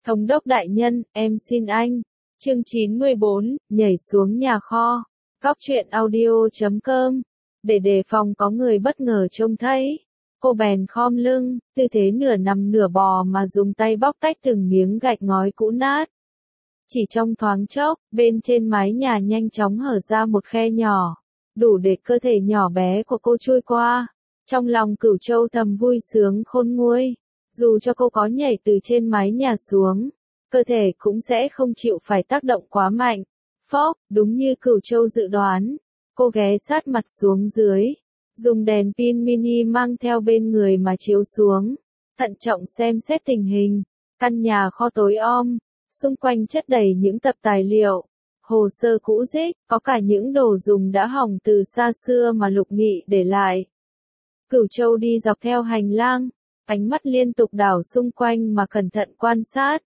Thống đốc đại nhân, em xin anh. Chương 94, nhảy xuống nhà kho. Góc truyện audio.com. Để đề phòng có người bất ngờ trông thấy, cô bèn khom lưng, tư thế nửa nằm nửa bò mà dùng tay bóc tách từng miếng gạch ngói cũ nát. Chỉ trong thoáng chốc, bên trên mái nhà nhanh chóng hở ra một khe nhỏ, đủ để cơ thể nhỏ bé của cô chui qua. Trong lòng Cửu Châu thầm vui sướng khôn nguôi, dù cho cô có nhảy từ trên mái nhà xuống, cơ thể cũng sẽ không chịu phải tác động quá mạnh. Phốc, đúng như Cửu Châu dự đoán, cô ghé sát mặt xuống dưới, dùng đèn pin mini mang theo bên người mà chiếu xuống, thận trọng xem xét tình hình. Căn nhà kho tối om, xung quanh chất đầy những tập tài liệu, hồ sơ cũ rích, có cả những đồ dùng đã hỏng từ xa xưa mà Lục Nghị để lại. Cửu Châu đi dọc theo hành lang, ánh mắt liên tục đảo xung quanh mà cẩn thận quan sát.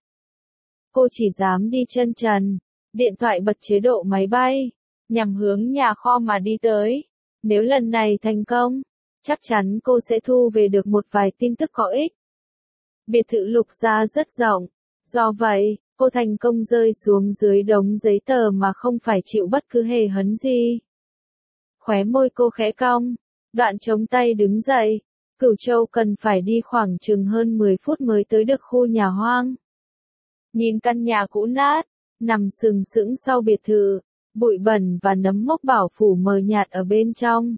Cô chỉ dám đi chân trần, điện thoại bật chế độ máy bay, nhằm hướng nhà kho mà đi tới. Nếu lần này thành công, chắc chắn cô sẽ thu về được một vài tin tức có ích. Biệt thự Lục gia rất rộng, do vậy, cô thành công rơi xuống dưới đống giấy tờ mà không phải chịu bất cứ hề hấn gì. Khóe môi cô khẽ cong, đoạn chống tay đứng dậy. Cửu Châu cần phải đi khoảng chừng hơn 10 phút mới tới được khu nhà hoang. Nhìn căn nhà cũ nát, nằm sừng sững sau biệt thự, bụi bẩn và nấm mốc bảo phủ mờ nhạt ở bên trong.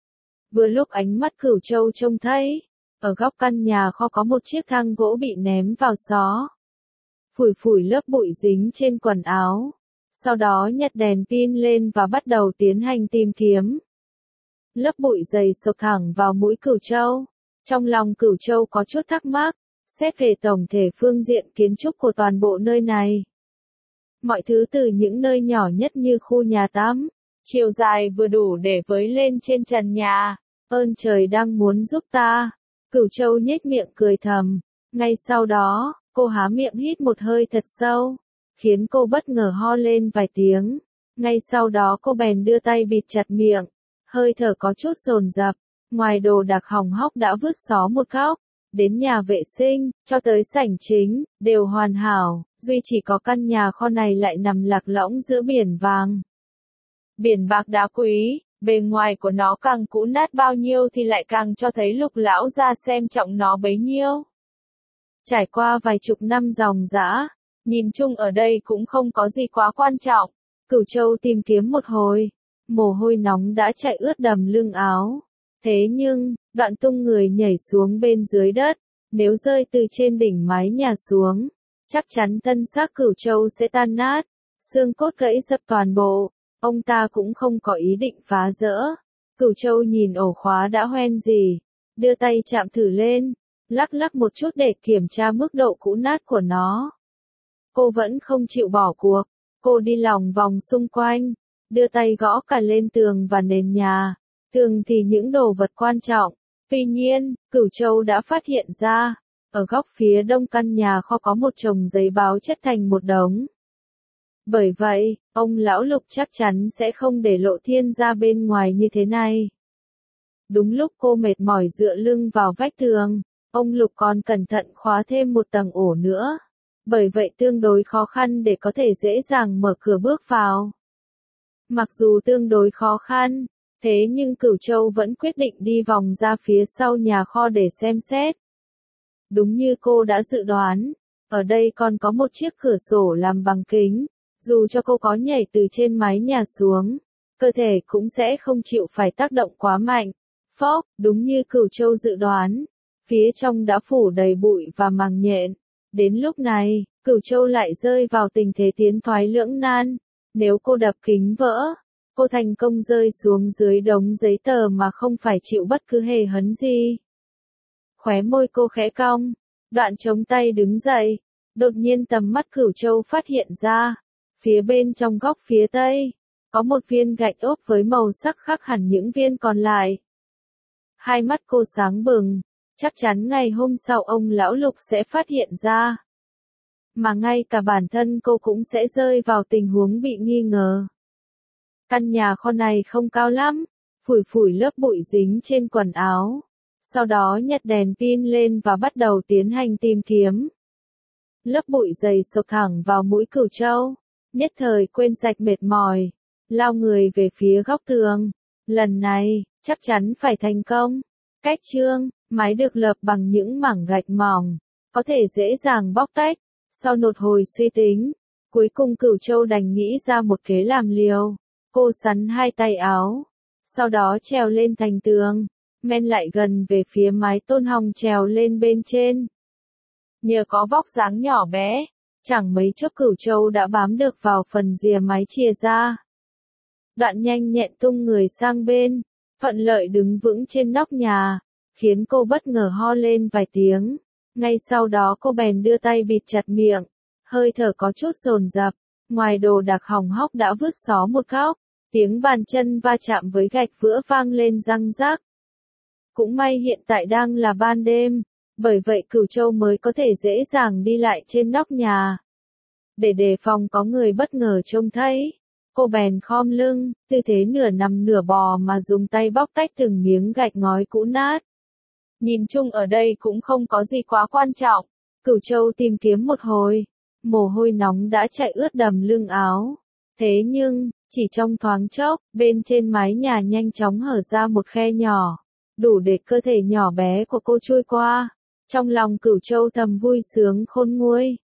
Vừa lúc ánh mắt Cửu Châu trông thấy, ở góc căn nhà kho có một chiếc thang gỗ bị ném vào xó. Phủi phủi lớp bụi dính trên quần áo, sau đó nhặt đèn pin lên và bắt đầu tiến hành tìm kiếm. Lớp bụi dày sộc thẳng vào mũi Cửu Châu. Trong lòng Cửu Châu có chút thắc mắc, xét về tổng thể phương diện kiến trúc của toàn bộ nơi này. Mọi thứ từ những nơi nhỏ nhất như khu nhà tắm, chiều dài vừa đủ để với lên trên trần nhà. Ơn trời đang muốn giúp ta. Cửu Châu nhếch miệng cười thầm. Ngay sau đó, cô há miệng hít một hơi thật sâu, khiến cô bất ngờ ho lên vài tiếng. Ngay sau đó cô bèn đưa tay bịt chặt miệng, hơi thở có chút dồn dập. Ngoài đồ đạc hỏng hóc đã vứt xó một góc, đến nhà vệ sinh, cho tới sảnh chính, đều hoàn hảo, duy chỉ có căn nhà kho này lại nằm lạc lõng giữa biển vàng. Biển bạc đá quý, bề ngoài của nó càng cũ nát bao nhiêu thì lại càng cho thấy Lục lão gia xem trọng nó bấy nhiêu. Trải qua vài chục năm dòng dã, nhìn chung ở đây cũng không có gì quá quan trọng. Cửu Châu tìm kiếm một hồi, mồ hôi nóng đã chạy ướt đầm lưng áo. Thế nhưng, đoạn tung người nhảy xuống bên dưới đất, nếu rơi từ trên đỉnh mái nhà xuống, chắc chắn thân xác Cửu Châu sẽ tan nát, xương cốt gãy dập toàn bộ. Ông ta cũng không có ý định phá rỡ. Cửu Châu nhìn ổ khóa đã hoen gì, đưa tay chạm thử lên, lắc lắc một chút để kiểm tra mức độ cũ nát của nó. Cô vẫn không chịu bỏ cuộc, cô đi lòng vòng xung quanh, đưa tay gõ cả lên tường và nền nhà. Thường thì những đồ vật quan trọng. Tuy nhiên, Cửu Châu đã phát hiện ra, ở góc phía đông căn nhà kho có một chồng giấy báo chất thành một đống. Bởi vậy, ông lão Lục chắc chắn sẽ không để lộ thiên ra bên ngoài như thế này. Đúng lúc cô mệt mỏi dựa lưng vào vách tường, ông Lục còn cẩn thận khóa thêm một tầng ổ nữa. Bởi vậy tương đối khó khăn để có thể dễ dàng mở cửa bước vào. Mặc dù tương đối khó khăn, thế nhưng Cửu Châu vẫn quyết định đi vòng ra phía sau nhà kho để xem xét. Đúng như cô đã dự đoán, ở đây còn có một chiếc cửa sổ làm bằng kính, dù cho cô có nhảy từ trên mái nhà xuống, cơ thể cũng sẽ không chịu phải tác động quá mạnh. Phốc, đúng như Cửu Châu dự đoán, phía trong đã phủ đầy bụi và màng nhện. Đến lúc này, Cửu Châu lại rơi vào tình thế tiến thoái lưỡng nan. Nếu cô đập kính vỡ, cô thành công rơi xuống dưới đống giấy tờ mà không phải chịu bất cứ hề hấn gì. Khóe môi cô khẽ cong, đoạn chống tay đứng dậy. Đột nhiên tầm mắt Cửu Châu phát hiện ra, phía bên trong góc phía tây, có một viên gạch ốp với màu sắc khác hẳn những viên còn lại. Hai mắt cô sáng bừng, chắc chắn ngày hôm sau ông lão Lục sẽ phát hiện ra. Mà ngay cả bản thân cô cũng sẽ rơi vào tình huống bị nghi ngờ. Căn nhà kho này không cao lắm, phủi phủi lớp bụi dính trên quần áo. Sau đó nhặt đèn pin lên và bắt đầu tiến hành tìm kiếm. lớp bụi dày sộc thẳng vào mũi Cửu Châu, nhất thời quên sạch mệt mỏi, lao người về phía góc tường. Lần này, chắc chắn phải thành công. Cách trương, mái được lợp bằng những mảng gạch mỏng, có thể dễ dàng bóc tách. Sau một hồi suy tính, cuối cùng Cửu Châu đành nghĩ ra một kế làm liều. Cô sắn hai tay áo, sau đó trèo lên thành tường, men lại gần về phía mái tôn hồng trèo lên bên trên. Nhờ có vóc dáng nhỏ bé, chẳng mấy chốc Cửu Châu đã bám được vào phần rìa mái chìa ra. Đoạn nhanh nhẹn tung người sang bên, thuận lợi đứng vững trên nóc nhà, khiến cô bất ngờ ho lên vài tiếng. Ngay sau đó cô bèn đưa tay bịt chặt miệng, hơi thở có chút dồn dập. Ngoài đồ đạc hỏng hóc đã vứt xó một góc, tiếng bàn chân va chạm với gạch vữa vang lên răng rắc. Cũng may hiện tại đang là ban đêm, bởi vậy Cửu Châu mới có thể dễ dàng đi lại trên nóc nhà. Để đề phòng có người bất ngờ trông thấy, cô bèn khom lưng, tư thế nửa nằm nửa bò mà dùng tay bóc tách từng miếng gạch ngói cũ nát. Nhìn chung ở đây cũng không có gì quá quan trọng. Cửu Châu tìm kiếm một hồi, mồ hôi nóng đã chạy ướt đầm lưng áo. Thế nhưng, chỉ trong thoáng chốc, bên trên mái nhà nhanh chóng hở ra một khe nhỏ, đủ để cơ thể nhỏ bé của cô chui qua. Trong lòng Cửu Châu thầm vui sướng khôn nguôi.